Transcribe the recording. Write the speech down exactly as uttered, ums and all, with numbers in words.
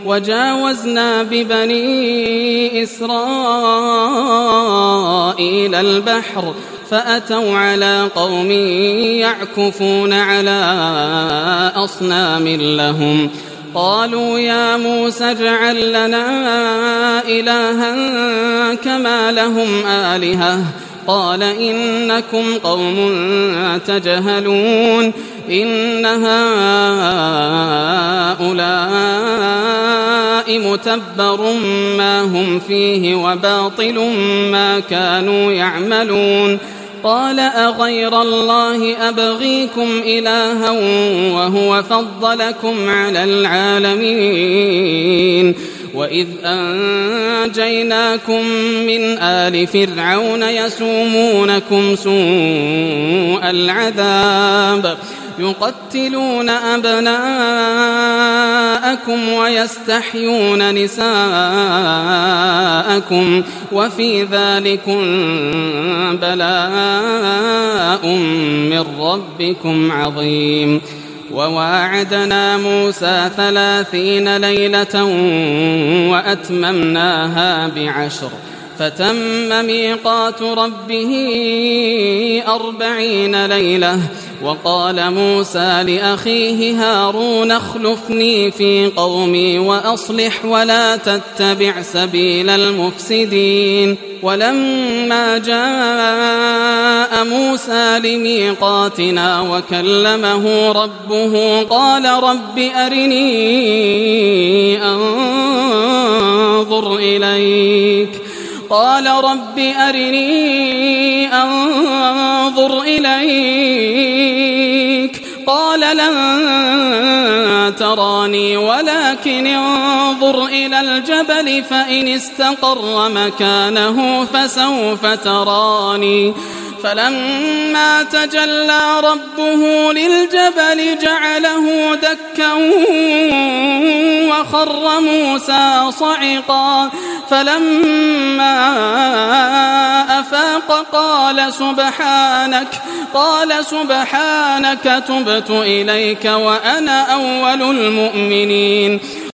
وجاوزنا ببني إسرائيل البحر فأتوا على قوم يعكفون على أصنام لهم قالوا يا موسى اجعل لنا إلها كما لهم آلهة قال إنكم قوم تجهلون إن هؤلاء متبر ما هم فيه وباطل ما كانوا يعملون قال أغير الله أبغيكم إلها وهو فضلكم على العالمين وإذ أنجيناكم من آل فرعون يسومونكم سوء العذاب يقتلون أبناءكم ويستحيون نساءكم وفي ذلكم بلاء من ربكم عظيم وواعدنا موسى ثلاثين ليلة وأتممناها بعشر فتم ميقات ربه أربعين ليلة وقال موسى لأخيه هارون اخلفني في قومي وأصلح ولا تتبع سبيل المفسدين ولما جاء موسى لميقاتنا وكلمه ربه قال رب أرني أنظر إليك قال رب أرني أنظر إليك قال لن تراني ولكن انظر إلى الجبل فإن استقر مكانه فسوف تراني فلما تجلى ربه للجبل جعله دكا وخر موسى صعقا فلما أفاق قال سبحانك قال سبحانك تبت إليك وأنا أول المؤمنين